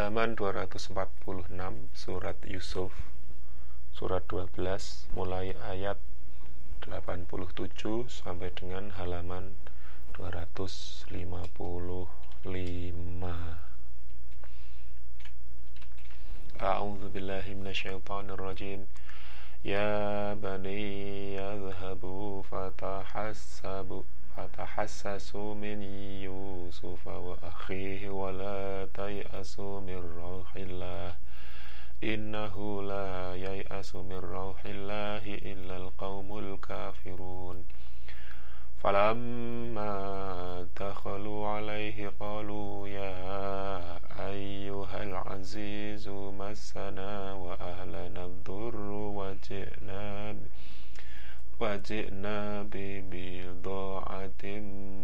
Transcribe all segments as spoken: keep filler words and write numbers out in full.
halaman dua ratus empat puluh enam surat Yusuf, surat dua belas, mulai ayat delapan puluh tujuh sampai dengan halaman dua ratus lima puluh lima. A'udzu billahi minasyaitonir rajim. Ya bani yadhhabu fatahassabu fatahassasu min Yusuf wa akhihi wa la tay'asu min rauhillah innahu la yay'asu min rauhillahi illa alqaumul kafirun. Falamma dakhalu alayhi qalu ya ayyuhal azizu massana wa ahlana ad-durru wa ji'na wa ji'na bi bida'atin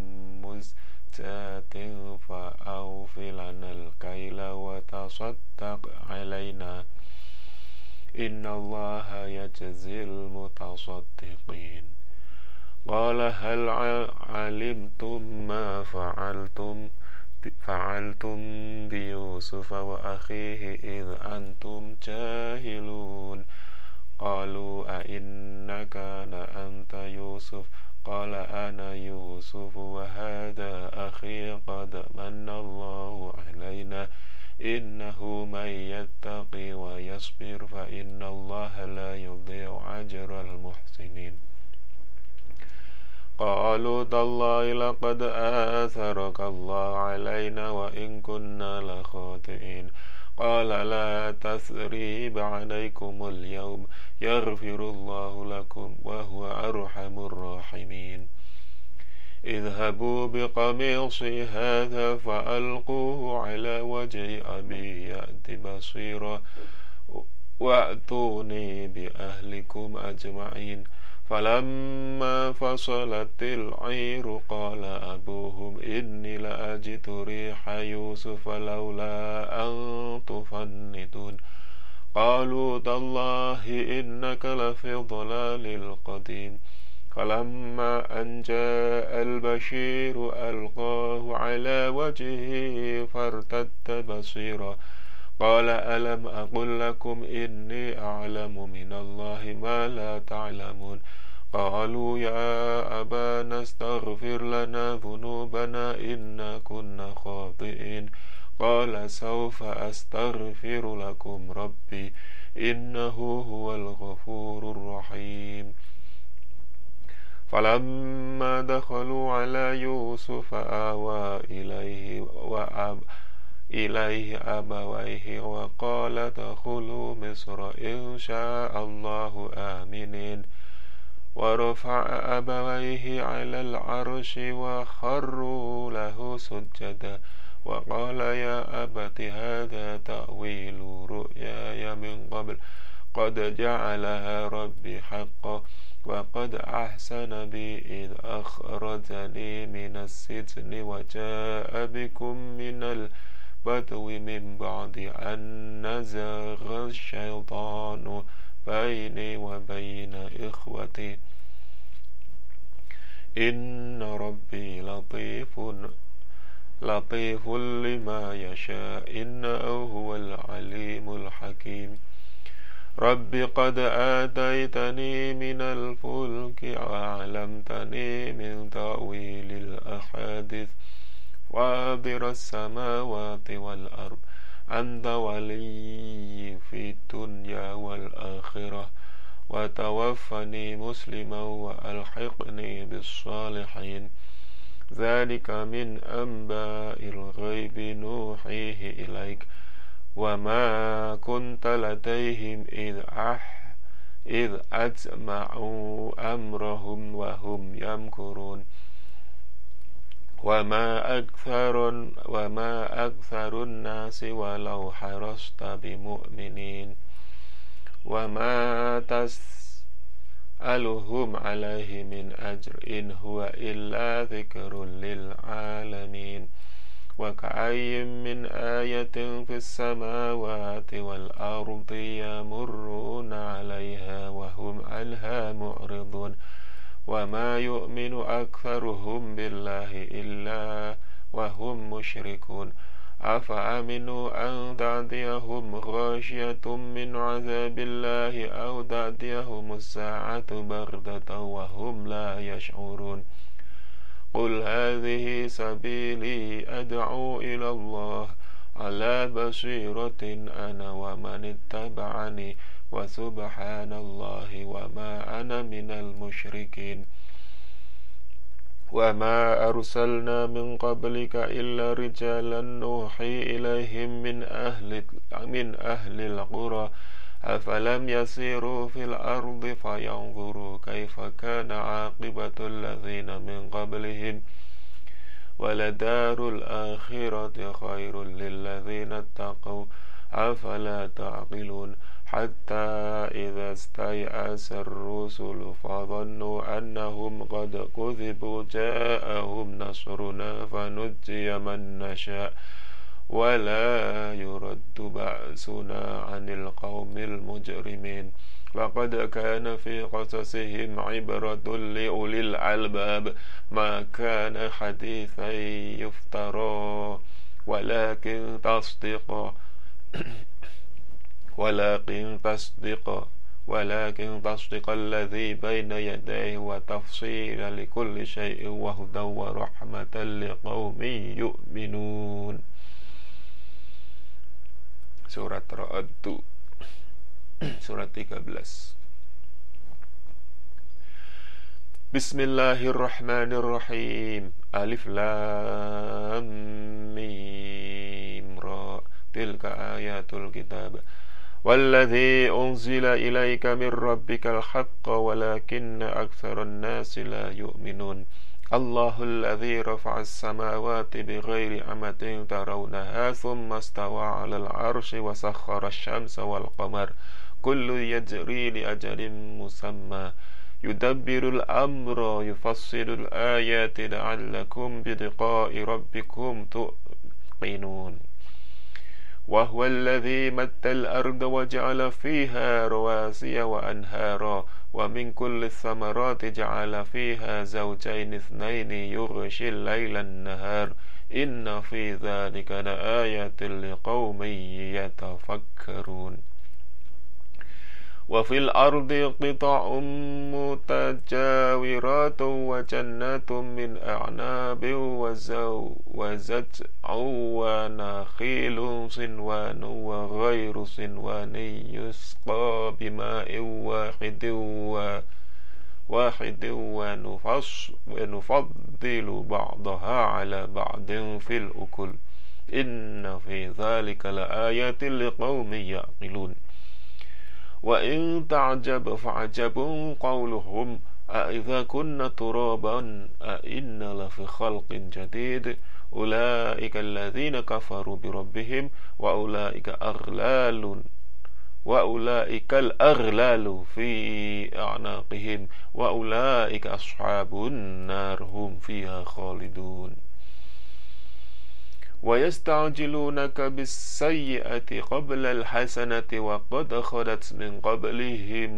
muzjatin fa awfilana al-kayla wa tasaddaq alayna innallaha yajzil mutasaddiqin. Qala hal alimtum ma fa'altum fa'altum bi Yusuf wa akhihi idh antum jahilun. Qalu a innaka la anta Yusuf qala ana Yusuf wa hadha akhi qad manna Allahu alayna innahu man yattaqi wa yasbir fa inna Allaha la yudhi'u ajra al-muhsinin. Qalu tallahi laqad atharaka Allah alayna wa in kunna la khati'in. Qala la tathriba alaykumul yawm yaghfirullahu lakum wa huwa arhamur rahimin. Idhabu biqamisi hadha fa'alquhu ala wajhi abi ya'ti basira wa'tuni bi ahlikum ajma'in. فلما فصلت العير قال أبوهم إني لأجد ريح يوسف لولا أن تفندون. قالوا تالله إنك لفي ضلال القديم. فلما أن جاء البشير ألقاه على وجهه فارتد بصيرا قال ألم أقل لكم إني أعلم من الله ما لا تعلمون. قالوا يا أبانا استغفر لنا ذنوبنا إنا كنا خاطئين. قال سوف أستغفر لكم ربي إنه هو الغفور الرحيم. فلما دخلوا على يوسف آوى إليه وأب إليه أبويه وقال ادخلوا مصر إن شاء الله آمنين. ورفع أبويه على العرش وخروا له سجدا وقال يا أبت هذا تأويل رؤياي من قبل قد جعلها ربي حقا وقد أحسن بي إذ أخرجني من السجن وجاء بكم من البدو من بعد أن نزغ الشيطان بيني وبين إخوتي إن ربي لطيف لطيف لما يشاء إنه هو العليم الحكيم. رب قد آتيتني من الفلك وعلمتني من تأويل الأحاديث فاطر السماوات والأرض أنت ولي في الدنيا والآخرة وتوفني مسلما وألحقني بالصالحين. ذلك من أنباء الغيب نوحيه إليك وما كنت لديهم إذ أح إذ أجمعوا أمرهم وهم يمكرون. وما أكثر وما أكثر الناس ولو حرصت بمؤمنين. وما تسألهم عليه من أجر إن هو إلا ذكر للعالمين. وكأي من آية في السماوات والأرض يمرون عليها وهم عنها معرضون. وما يؤمن أكثرهم بالله إلا وهم مشركون. أفأمنوا أن تأتيهم غاشية من عذاب الله أو تأتيهم الساعة بغتة وهم لا يشعرون قل هذه سبيلي أدعو إلى الله على بصيرة أنا ومن اتبعني وسبحان الله وما أنا من المشركين وما أرسلنا من قبلك إلا رجالا نوحي إليهم من أهل من أهل القرى أفلم يسيروا في الأرض فينظروا كيف كان عاقبة الذين من قبلهم ولدار الآخرة خير للذين اتقوا أفلا تعقلون حتى إذا استيأس الرسل فظنوا أنهم قد كذبوا جاءهم نصرنا فنجي من نشاء ولا يرد بأسنا عن القوم المجرمين لقد كان في قصصهم عبرة لأولي الألباب ما كان حديثا يفترى ولكن تصدق ولكن تصدق ولكن تصدق الذي بين يديه وتفصيل لكل شيء وهدى ورحمة لقوم يؤمنون. Surat Ra'd surat tiga belas. Bismillahirrahmanirrahim. Alif lam mim ra. Tilka ayatul kitab. Walladzi unzila ilaika min rabbikal haqq walakinna aktsaran nasi la yu'minun. Allahul ladzi rafa'as samawati bighairi amatin tarawnaha thumma istawa 'alal 'arsyi wa sakhkhara asy-syamsa wal qamar kullu yajri li ajalin musamma yudabbirul amra yufassilul ayati la'allakum biliqa'i rabbikum tuqinun. Wa huwal ladzi mattal arda wa ja'ala fiha rawasiya wa anhara wa min kulli thamarati ja'ala fiha zawjayn ithnaini yughshil layla an-nahar inna fi dhalika laayatin liqaumin yatafakkarun. Wa fil ardi qita'un mutajawiratun wa jannatun min a'nabin wa zawjatun wa nakhilun sinwanun wa ghayru sinwanin yusqa bima'in wahidin wa wahidin wa nufaddilu ba'daha 'ala ba'din fil ukul inna fi dhalika laayatin liqaumin ya'qilun. Wa in ta'jab fa'jabun qawluhum a idza kunna turaban a inna la fi khalqin jadid ulaika alladhina kafaru bi rabbihim wa ulaika aghlalu wa ulaika al-aghlalu fi a'naqihim wa ulaika ashabun nar hum fiha khalidun. ويستعجلونك بالسيئة قبل الحسنة وقد خلت من قبلهم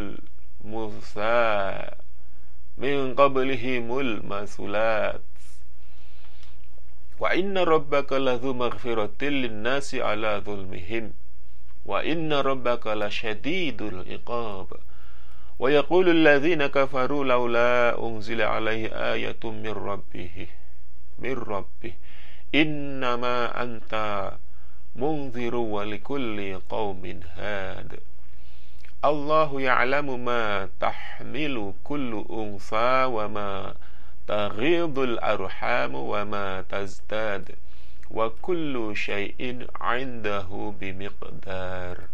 المثا من قبلهم المثلات وإن ربك لذو مغفرة للناس على ظلمهم وإن ربك لشديد العقاب ويقول الذين كفروا لولا أنزل عليه آية من ربه من ربه Innama anta munziru wa likulli qaumin had. Allahu ya'lamu ma tahmilu kullu unsa wa ma taghidul arhamu wa ma tazdad wa kullu shay'in 'indahu bimiqdar.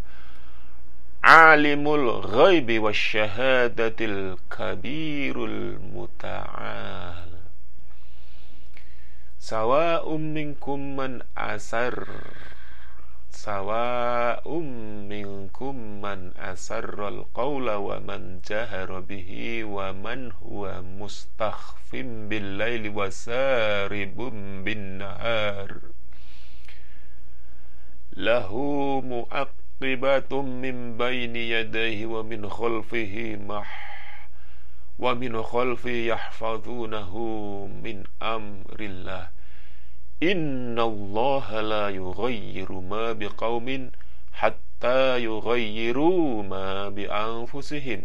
Alimul ghaibi wasyahadatil kabirul muta'al. Sawa'um minkum man asar Sawa'um minkum man asarral qawla wa man jahara bihi wa man huwa mustakhfim bil laili wa saribum bin nahar lahu mu'aqibatum min bayni yadayhi wa min khalfihi mah wa min khalfi yahfazunahu min amrillah إن الله لا يغير ما بقوم حتى يغيروا ما بأنفسهم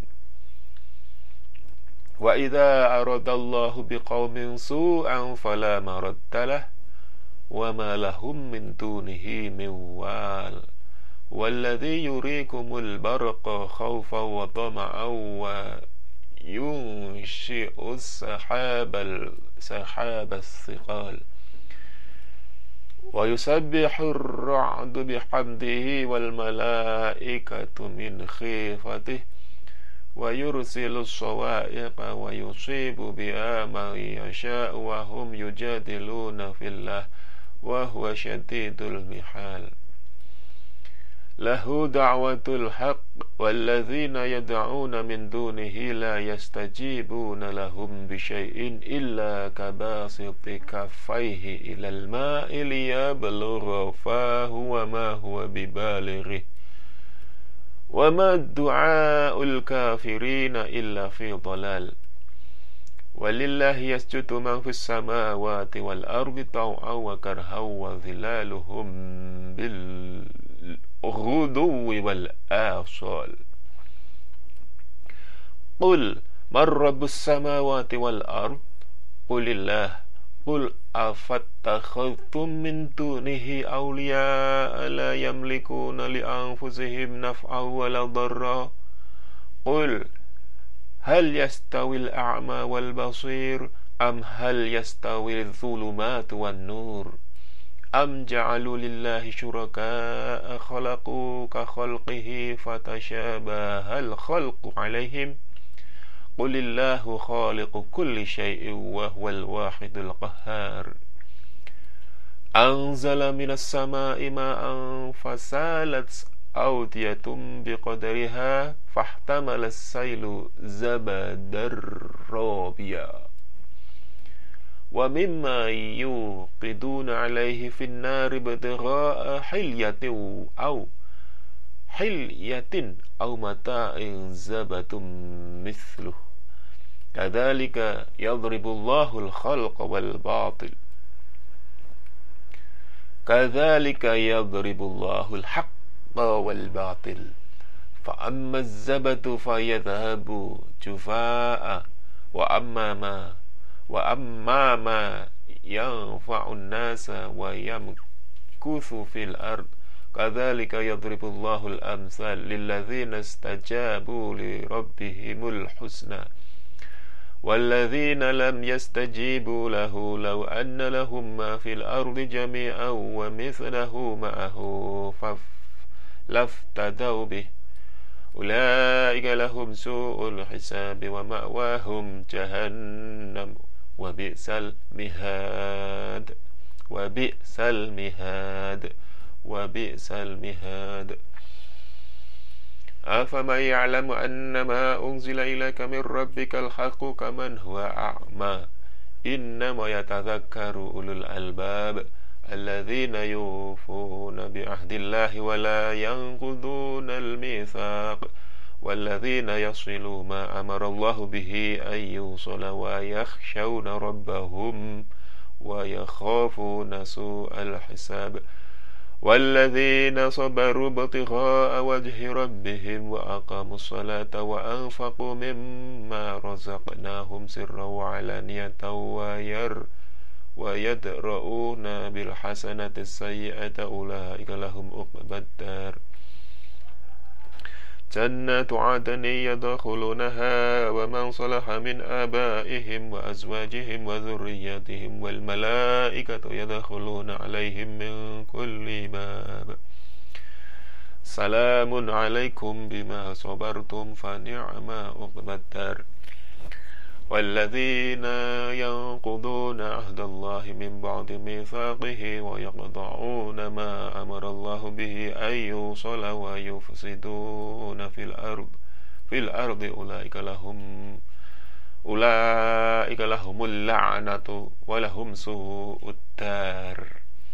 وإذا أراد الله بقوم سوءا فلا مرد له وما لهم من دونه من وال والذي يريكم البرق خوفا وطمعا وينشئ السحاب السحاب الثقال ويسبح الرعد بحمده والملائكة من خيفته ويرسل الصواعق ويصيب بها من يشاء وهم يجادلون في الله وهو شديد المحال له دعوة الحق والذين يدعون من دونه لا يستجيبون لهم بشيء إلا كباسط كفيه إلى الماء ليبلغ فاه وما هو ببالغه وما الدعاء الكافرين إلا في ضلال ولله يسجد من في السماوات والأرض طوعا وكرها وظلالهم بالغدو والآصال قل من رب السماوات والأرض قل الله قل أفاتخذتم من دونه أولياء لا يملكون لأنفسهم نفعا ولا ضرا قل هل يستوي الأعمى والبصير أم هل يستوي الظلمات والنور أم جعلوا لله شركاء خلقوا كخلقه فتشابه الخلق عليهم قل الله خالق كل شيء وهو الواحد القهار أنزل من السماء ماء فسالت أودية بقدرها فاحتمل السيل زبدا رابيا ومما يوقدون عليه في النار ابتغاء حلية أو حلية أو متاع زبد مثله كذلك يضرب الله الخلق والباطل كذلك يضرب الله الحق والباطل فأما الزبد فيذهب جفاء وأما ما وأما ما ينفع الناس ويمكث في الأرض كذلك يضرب الله الأمثال للذين استجابوا لربهم الحسنى والذين لم يستجيبوا له لو أن لهم ما في الأرض جميعا ومثله معه لافتدوا به أولئك لهم سوء الحساب ومأواهم جهنم وبئس المهاد وبئس المهاد وبئس المهاد أفمن يعلم أنما أنزل إليك من ربك الحق كمن هو أعمى إنما يتذكر أولو الألباب الذين يوفون بعهد الله ولا ينقضون الميثاق والذين يصلون ما أمر الله به أن يوصل ويخشون ربهم ويخافون سوء الحساب والذين صبروا ابتغاء وجه ربهم وأقاموا الصلاة وأنفقوا مما رزقناهم سرا وعلانية وير ويدرؤون بالحسنة السيئة أولئك لهم عقبى الدار جنات عدن يدخلونها ومن صلح من آبائهم وأزواجهم وذرياتهم والملائكة يدخلون عليهم من كل باب سلام عليكم بما صبرتم فنعم عقبى الدار والذين ينقضون عهد الله من بعد ميثاقه ويقطعون ما أمر الله به أن يوصل ويفسدون في الأرض في الأرض أولئك لهم أولئك لهم اللعنة ولهم سوء الدار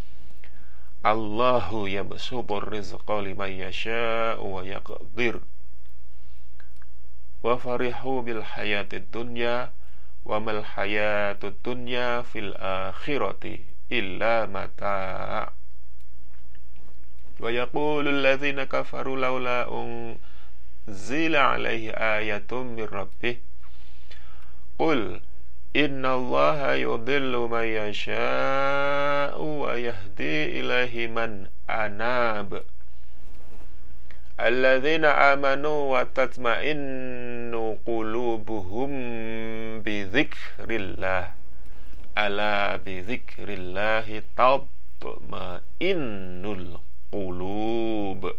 الله يبسط الرزق لمن يشاء ويقدر وفرحوا بالحياة الدنيا وما الحياة الدنيا في الآخرة إلا متاع ويقول الذين كفروا لولا أنزل عليه آية من ربه قل إن الله يضل من يشاء ويهدي إليه من أناب الذين آمنوا وتطمئن قلوبهم بذكر الله ألا بذكر الله تطمئن القلوب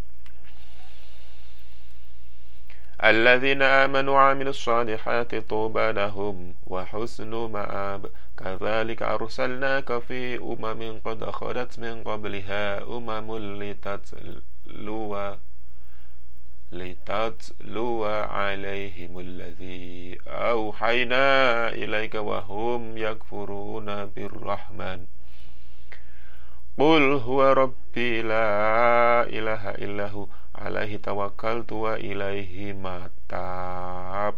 الذين آمنوا وعملوا الصالحات طوبى لهم وحسن مآب كذلك أرسلناك في أمم قد خلت من قبلها أمم لتتلو لتتلو عليهم الذي أوحينا إليك وهم يكفرون بالرحمن قل هو ربي لا إله إلا هو عليه توكلت وإليه متاب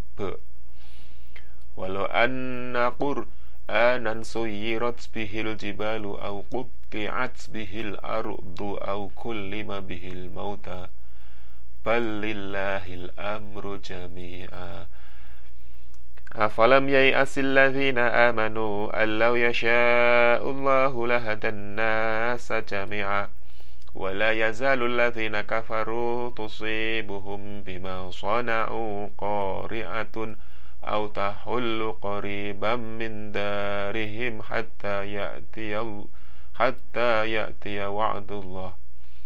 ولو أن قرآنا سيرت به الجبال أو قطعت به الأرض أو كلم به الموتى بل لله الأمر جميعا أفلم ييأس الذين آمنوا أن لو يشاء الله لهدى الناس جميعا ولا يزال الذين كفروا تصيبهم بما صنعوا قارعة أو تحل قريبا من دارهم حتى يأتي حتى يأتي وعد الله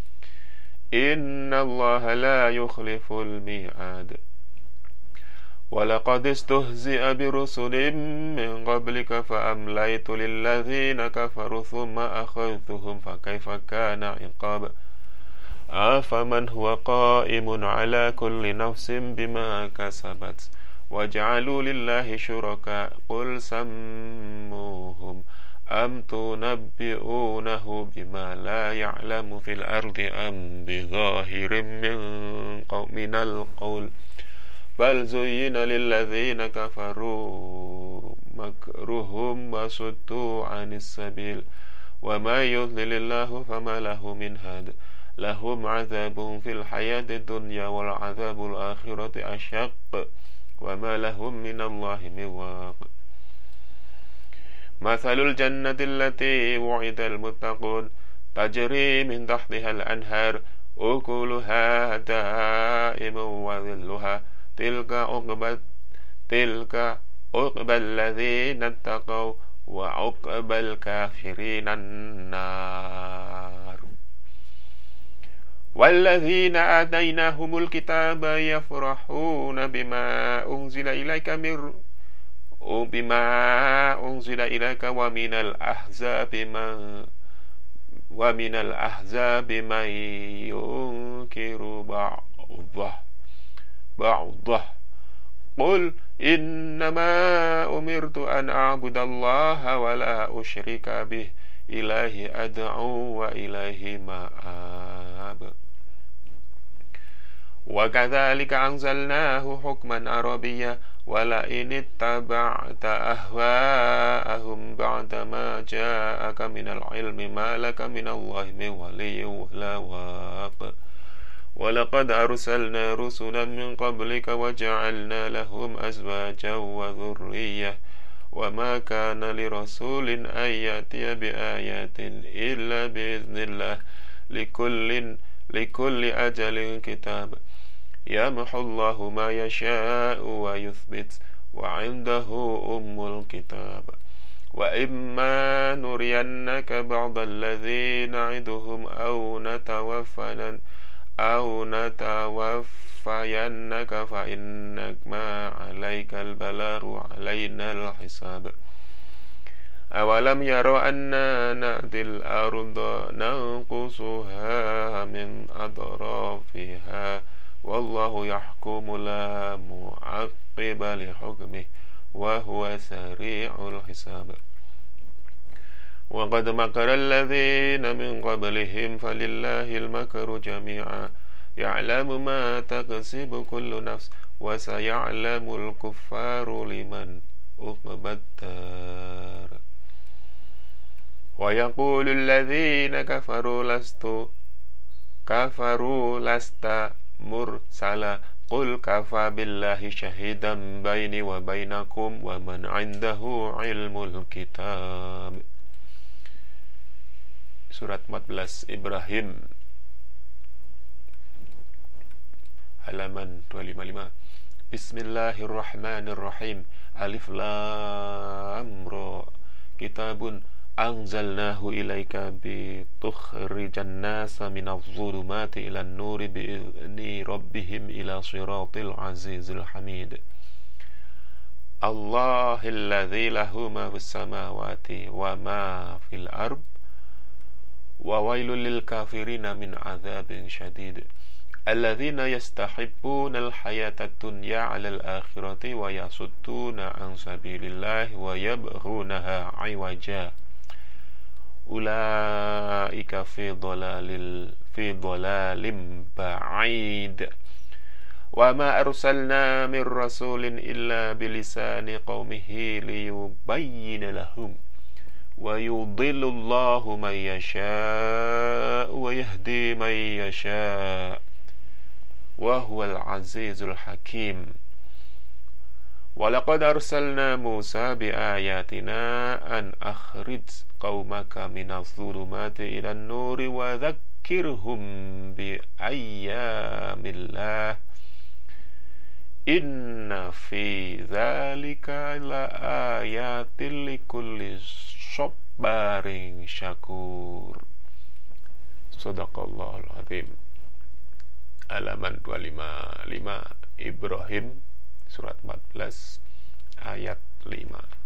إن الله لا يخلف الميعاد ولقد استهزئ برسل من قبلك فأمليت للذين كفروا ثم أخذتهم فكيف كان عقاب أفمن هو قائم على كل نفس بما كسبت وجعلوا لله شركاء قل سموهم أم تنبئونه بما لا يعلم في الأرض أم بظاهر من من القول بل زين للذين كفروا مكرهم وصدوا عن السبيل وما يضلل الله فما له من هاد لهم عذاب في الحياة الدنيا والعذاب الآخرة أشق وما لهم من الله من واق مثل الجنة التي وعد المتقون تجري من تحتها الأنهار أكلها دائم وظلها تلك عقبى تلك عقبى الذين اتقوا وعقبى الكافرين النار والذين آتيناهم الكتاب يفرحون بما أنزل إليك من بما أنزل إليك ومن الأحزاب من ومن الأحزاب من ينكر بعضه بعضه قل إنما أمرت أن أعبد الله ولا أشرك به إليه أدعو وإليه مآب وكذلك أنزلناه حكما عربيا ولئن اتبعت أهواءهم بعدما جاءك من العلم ما لك من الله من ولي ولا واق ولقد أرسلنا رسلا من قبلك وجعلنا لهم أزواجا وذرية وما كان لرسول أن يأتي بآيات إلا بإذن الله لكل لكل أجل كتاب يمحو الله ما يشاء ويثبت وعنده أم الكتاب وإما نرينك بعض الذي نعدهم أو نتوفنا أو نتوفينك فإنك ما عليك البلاغ وعلينا الحساب أولم يروا أنا نأتي الأرض ننقصها من أطرافها والله يحكم لا معقب لحكمه وهو سريع الحساب وقد مكر الذين من قبلهم فلله المكر جميعا يعلم ما تكسب كل نفس وسيعلم الكفار لمن عقبى الدار Wa yaqulul ladzina kafaru lastu kafaru lasta mursala qul kafa billahi syahidan baini wa bainakum wa man 'indahu ilmul kitab. Surat empat belas Ibrahim halaman dua ratus lima puluh lima. Bismillahirrahmanirrahim. Alif lam ra. Kitabun anzalnahu ilaika bi tukhrijan nasa minadh dhulumati ilan nuri bi idzni rabbihim ila siratil azizil hamid. Allahil ladzi lahu ma fis samawati wa ma fil ard wa wailul lil kafirina min adzabin syadid. Alladzina yastahibbuna al-hayata ad-dunya 'ala al-akhirati wa yasudduna an sabilillahi wa yabghunaha 'iwaja. Ulaika fi dhalalil fi dhalalim ba'id. Wa ma arsalna min rasulin illa bilisani qaumihi liyubayyina lahum wa yudhillu Allahu man yasha' wa yahdi man yasha' wa huwal azizul hakim. Wa laqad arsalna Musa bi ayatina an akhrij qaumaka minadh dhulumati ilan nuri wa dhakkirhum bi ayyamillah. Inna fi dzalika la ayatin likulli sabarin syakur. Shadaqallahul azim. Halaman dua ratus lima puluh lima Ibrahim surat empat belas ayat lima.